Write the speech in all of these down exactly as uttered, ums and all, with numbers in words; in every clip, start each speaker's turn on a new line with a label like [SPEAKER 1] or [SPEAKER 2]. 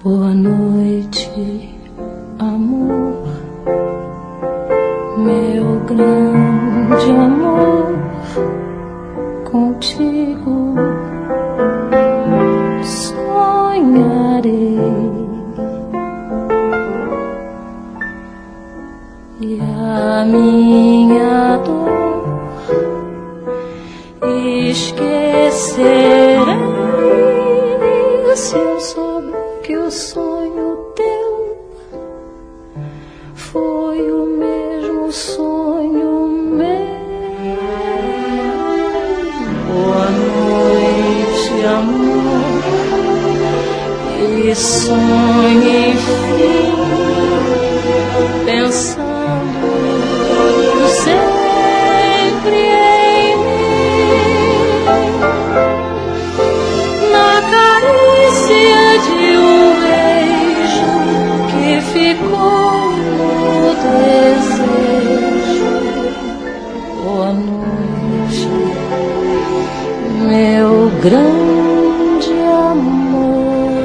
[SPEAKER 1] Boa noite, amor, meu grande amor, contigo sonharei e a minha dor esquecerei se eu souber que o sonho teu foi o mesmo sonho meu. Boa noite, amor, e sonhe enfim, pensando sempre em mim, na carícia de um beijo que ficou no desejo. Boa noite, meu grande amor.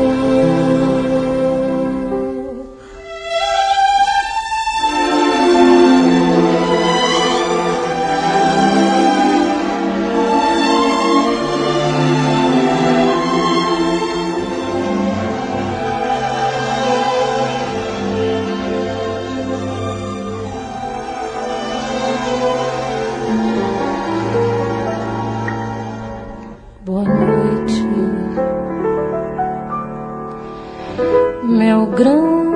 [SPEAKER 1] Boa noite, meu grande